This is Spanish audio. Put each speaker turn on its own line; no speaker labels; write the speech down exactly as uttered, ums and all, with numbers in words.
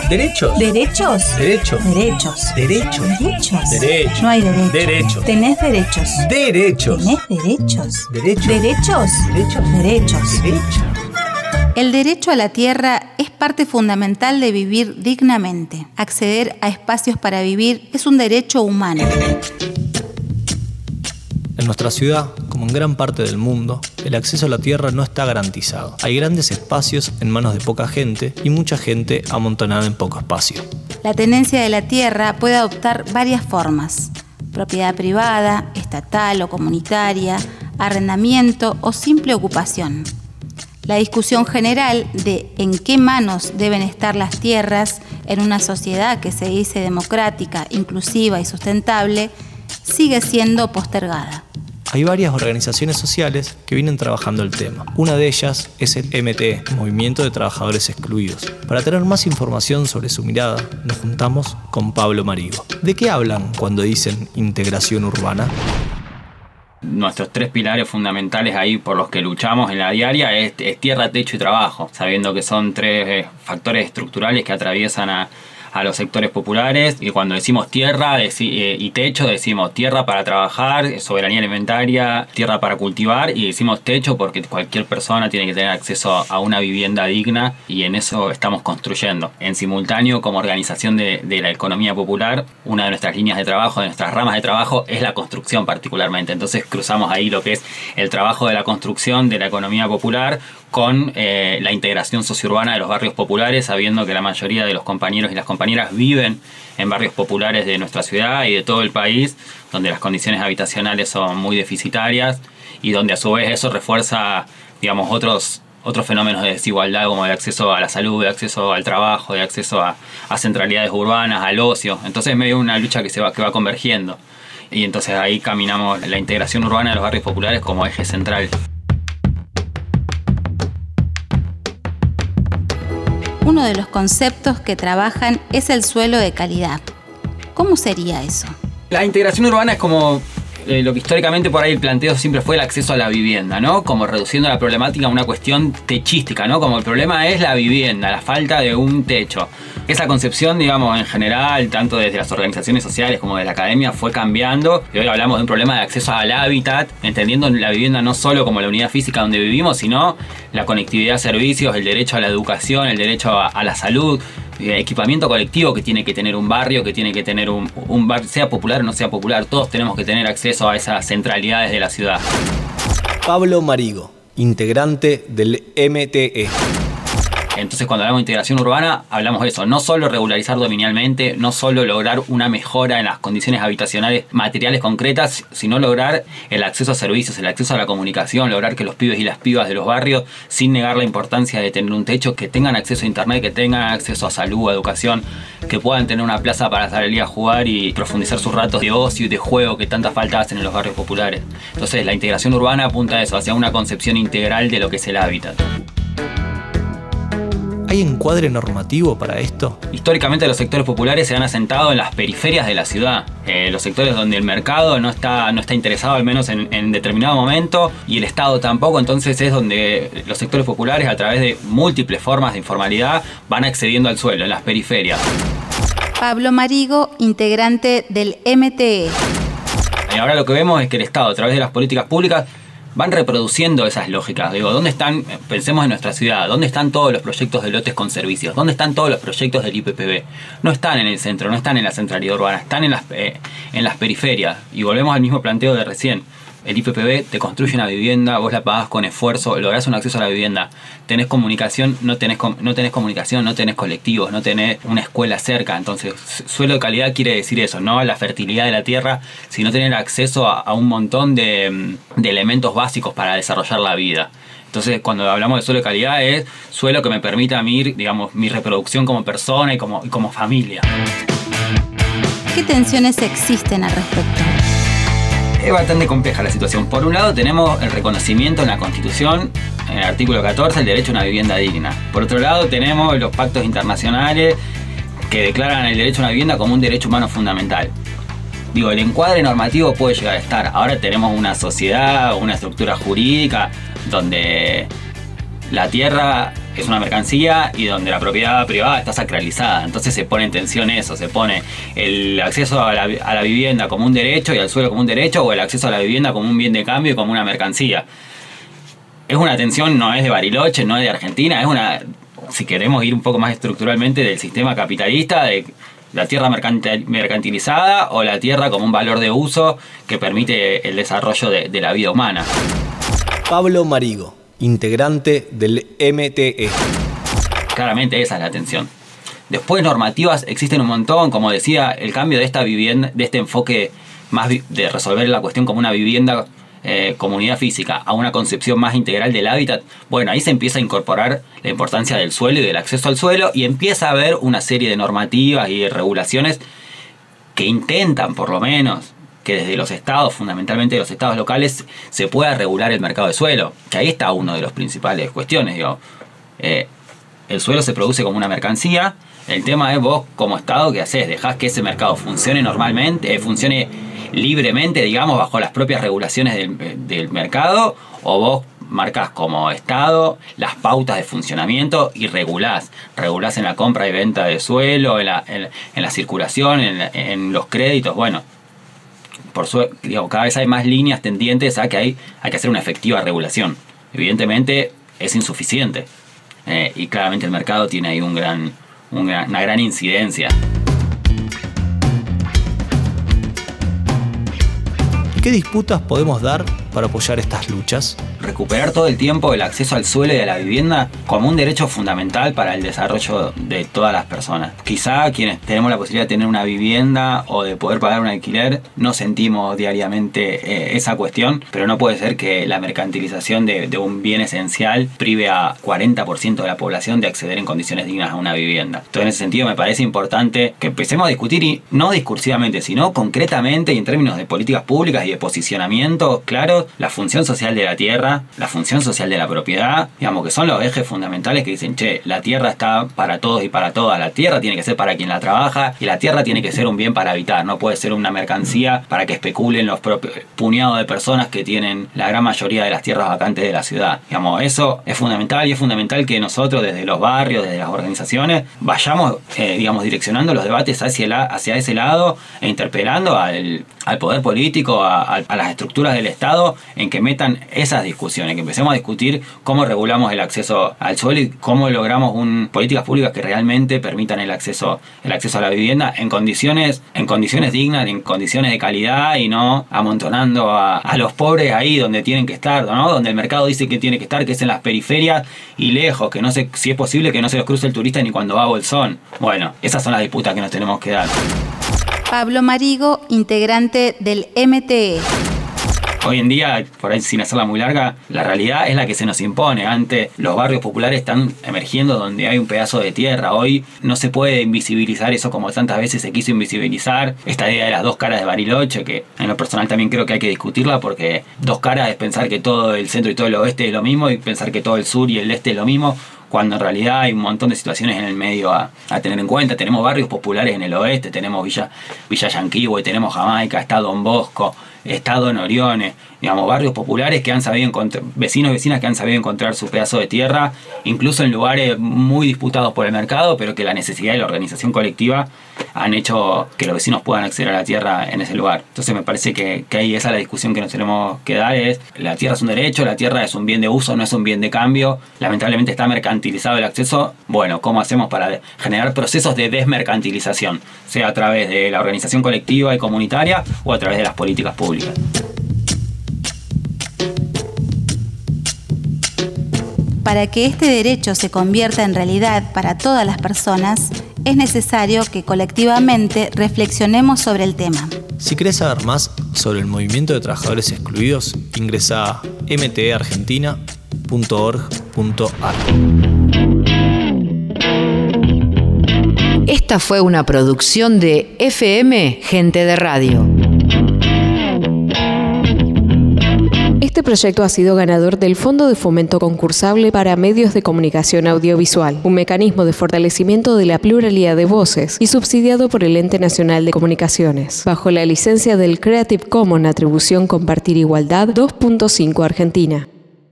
Derechos.
¿Derechos?
Derechos.
Derechos.
Derechos.
Derechos.
Derechos.
No hay derechos.
Derechos.
Tenés derechos.
Derechos.
Tenés derechos.
Derechos.
Derechos.
Derechos.
Derechos.
Derechos.
El derecho a la tierra es parte fundamental de vivir dignamente. Acceder a espacios para vivir es un derecho humano.
En nuestra ciudad, como en gran parte del mundo, el acceso a la tierra no está garantizado. Hay grandes espacios en manos de poca gente y mucha gente amontonada en poco espacio.
La tenencia de la tierra puede adoptar varias formas: propiedad privada, estatal o comunitaria, arrendamiento o simple ocupación. La discusión general de en qué manos deben estar las tierras en una sociedad que se dice democrática, inclusiva y sustentable sigue siendo postergada.
Hay varias organizaciones sociales que vienen trabajando el tema. Una de ellas es el M T E, Movimiento de Trabajadores Excluidos. Para tener más información sobre su mirada, nos juntamos con Pablo Marigo. ¿De qué hablan cuando dicen integración urbana?
Nuestros tres pilares fundamentales ahí por los que luchamos en la diaria es, es tierra, techo y trabajo, sabiendo que son tres eh, factores estructurales que atraviesan a, a los sectores populares. Y cuando decimos tierra deci- eh, y techo, decimos tierra para trabajar, soberanía alimentaria, tierra para cultivar, y decimos techo porque cualquier persona tiene que tener acceso a una vivienda digna, y en eso estamos construyendo. En simultáneo, como organización de, de la economía popular, una de nuestras líneas de trabajo, de nuestras ramas de trabajo, es la construcción particularmente. Entonces cruzamos ahí lo que es el trabajo de la construcción de la economía popular con eh, la integración sociourbana de los barrios populares, sabiendo que la mayoría de los compañeros y las compañeras viven en barrios populares de nuestra ciudad y de todo el país, donde las condiciones habitacionales son muy deficitarias y donde a su vez eso refuerza, digamos, otros otros fenómenos de desigualdad, como el acceso a la salud, el acceso al trabajo, el acceso a, a centralidades urbanas, al ocio. Entonces es medio una lucha que se va, que va convergiendo. Y entonces ahí caminamos la integración urbana de los barrios populares como eje central.
Uno de los conceptos que trabajan es el suelo de calidad. ¿Cómo sería eso?
La integración urbana es como eh, lo que históricamente por ahí el planteo siempre fue el acceso a la vivienda, ¿no? Como reduciendo la problemática a una cuestión techística, ¿no? Como el problema es la vivienda, la falta de un techo. Esa concepción, digamos, en general, tanto desde las organizaciones sociales como de la academia, fue cambiando. Y hoy hablamos de un problema de acceso al hábitat, entendiendo la vivienda no solo como la unidad física donde vivimos, sino la conectividad a servicios, el derecho a la educación, el derecho a, a la salud, equipamiento colectivo que tiene que tener un barrio, que tiene que tener un, un barrio, sea popular o no sea popular, todos tenemos que tener acceso a esas centralidades de la ciudad.
Pablo Marigo, integrante del M T E.
Entonces, cuando hablamos de integración urbana, hablamos de eso, no solo regularizar dominialmente, no solo lograr una mejora en las condiciones habitacionales materiales concretas, sino lograr el acceso a servicios, el acceso a la comunicación, lograr que los pibes y las pibas de los barrios, sin negar la importancia de tener un techo, que tengan acceso a internet, que tengan acceso a salud, a educación, que puedan tener una plaza para salir a jugar y profundizar sus ratos de ocio y de juego que tanta falta hacen en los barrios populares. Entonces, la integración urbana apunta a eso, hacia una concepción integral de lo que es el hábitat.
¿Hay encuadre normativo para esto?
Históricamente los sectores populares se han asentado en las periferias de la ciudad, eh, los sectores donde el mercado no está, no está interesado al menos en, en determinado momento y el Estado tampoco, entonces es donde los sectores populares a través de múltiples formas de informalidad van accediendo al suelo, en las periferias.
Pablo Marigo, integrante del M T E.
Y ahora lo que vemos es que el Estado a través de las políticas públicas van reproduciendo esas lógicas. Digo, ¿dónde están? Pensemos en nuestra ciudad. ¿Dónde están todos los proyectos de lotes con servicios? ¿Dónde están todos los proyectos del I P P B? No están en el centro, no están en la centralidad urbana, están en las, eh, en las periferias. Y volvemos al mismo planteo de recién. El I P P B te construye una vivienda, vos la pagás con esfuerzo, lográs un acceso a la vivienda. Tenés comunicación, no tenés, no tenés comunicación, no tenés colectivos, no tenés una escuela cerca. Entonces, suelo de calidad quiere decir eso, no la fertilidad de la tierra, sino tener acceso a, a un montón de, de elementos básicos para desarrollar la vida. Entonces, cuando hablamos de suelo de calidad, es suelo que me permita a mí, digamos, mi reproducción como persona y como, y como familia.
¿Qué tensiones existen al respecto?
Es bastante compleja la situación. Por un lado tenemos el reconocimiento en la Constitución, en el artículo catorce, el derecho a una vivienda digna. Por otro lado tenemos los pactos internacionales que declaran el derecho a una vivienda como un derecho humano fundamental. Digo, el encuadre normativo puede llegar a estar. Ahora tenemos una sociedad, una estructura jurídica donde la tierra es una mercancía y donde la propiedad privada está sacralizada. Entonces se pone en tensión eso, se pone el acceso a la, a la vivienda como un derecho y al suelo como un derecho, o el acceso a la vivienda como un bien de cambio y como una mercancía. Es una tensión, no es de Bariloche, no es de Argentina, es una, si queremos ir un poco más estructuralmente, del sistema capitalista, de la tierra mercantilizada o la tierra como un valor de uso que permite el desarrollo de, de la vida humana.
Pablo Marigo, integrante del M T E.
Claramente esa es la tensión. Después normativas existen un montón, como decía, el cambio de esta vivienda, de este enfoque más de resolver la cuestión como una vivienda, eh, comunidad física, a una concepción más integral del hábitat. Bueno, ahí se empieza a incorporar la importancia del suelo y del acceso al suelo, y empieza a haber una serie de normativas y de regulaciones que intentan, por lo menos, que desde los estados, fundamentalmente los estados locales, se pueda regular el mercado de suelo. Que ahí está una de las principales cuestiones. Digo, eh, el suelo se produce como una mercancía. El tema es vos, como estado, ¿qué haces? ¿Dejás que ese mercado funcione normalmente, eh, funcione libremente, digamos, bajo las propias regulaciones del, del mercado? ¿O vos marcas como estado las pautas de funcionamiento y regulás? Regulás en la compra y venta de suelo, en la, en, en la circulación, en, la, en los créditos. Bueno, por su, digamos, cada vez hay más líneas tendientes a que hay, hay que hacer una efectiva regulación. Evidentemente es insuficiente, eh, y claramente el mercado tiene ahí un gran, un gran, una gran incidencia.
¿Qué disputas podemos dar para apoyar estas luchas?
Recuperar todo el tiempo el acceso al suelo y a la vivienda como un derecho fundamental para el desarrollo de todas las personas. Quizá quienes tenemos la posibilidad de tener una vivienda o de poder pagar un alquiler no sentimos diariamente eh, esa cuestión, pero no puede ser que la mercantilización de, de un bien esencial prive a cuarenta por ciento de la población de acceder en condiciones dignas a una vivienda. Entonces, en ese sentido me parece importante que empecemos a discutir, y no discursivamente, sino concretamente y en términos de políticas públicas y de posicionamiento claro, la función social de la tierra, la función social de la propiedad, digamos que son los ejes fundamentales que dicen, che, la tierra está para todos y para todas, la tierra tiene que ser para quien la trabaja y la tierra tiene que ser un bien para habitar, no puede ser una mercancía para que especulen los propios puñados de personas que tienen la gran mayoría de las tierras vacantes de la ciudad. Digamos, eso es fundamental, y es fundamental que nosotros desde los barrios, desde las organizaciones, vayamos, eh, digamos, direccionando los debates hacia, la, hacia ese lado e interpelando al, al poder político, a, a, a las estructuras del Estado, en que metan esas discusiones, que empecemos a discutir cómo regulamos el acceso al suelo y cómo logramos un, políticas públicas que realmente permitan el acceso, el acceso a la vivienda en condiciones, en condiciones dignas, en condiciones de calidad, y no amontonando a, a los pobres ahí donde tienen que estar, ¿no? Donde el mercado dice que tiene que estar, que es en las periferias y lejos, que no sé si es posible que no se los cruce el turista ni cuando va a Bolsón. Bueno, esas son las disputas que nos tenemos que dar.
Pablo Marigo, integrante del M T E.
Hoy en día, por ahí sin hacerla muy larga, la realidad es la que se nos impone. Antes los barrios populares están emergiendo donde hay un pedazo de tierra. Hoy no se puede invisibilizar eso como tantas veces se quiso invisibilizar. Esta idea de las dos caras de Bariloche, que en lo personal también creo que hay que discutirla, porque dos caras es pensar que todo el centro y todo el oeste es lo mismo, y pensar que todo el sur y el este es lo mismo, cuando en realidad hay un montón de situaciones en el medio a, a tener en cuenta. Tenemos barrios populares en el oeste, tenemos Villa, Villa Yanquihue, tenemos Jamaica, está Don Bosco, está Don Orione, digamos, barrios populares que han sabido encontrar, vecinos y vecinas que han sabido encontrar su pedazo de tierra, incluso en lugares muy disputados por el mercado, pero que la necesidad y la organización colectiva han hecho que los vecinos puedan acceder a la tierra en ese lugar. Entonces me parece que, que ahí esa es la discusión que nos tenemos que dar, es la tierra es un derecho, la tierra es un bien de uso, no es un bien de cambio. Lamentablemente está mercantilizado el acceso. Bueno, ¿cómo hacemos para generar procesos de desmercantilización? Sea a través de la organización colectiva y comunitaria o a través de las políticas públicas.
Para que este derecho se convierta en realidad para todas las personas, es necesario que colectivamente reflexionemos sobre el tema.
Si querés saber más sobre el movimiento de trabajadores excluidos, ingresa a m t e argentina punto org punto a r.
Esta fue una producción de F M Gente de Radio. Este proyecto ha sido ganador del Fondo de Fomento Concursable para Medios de Comunicación Audiovisual, un mecanismo de fortalecimiento de la pluralidad de voces, y subsidiado por el Ente Nacional de Comunicaciones, bajo la licencia del Creative Commons Atribución Compartir Igualdad dos punto cinco Argentina.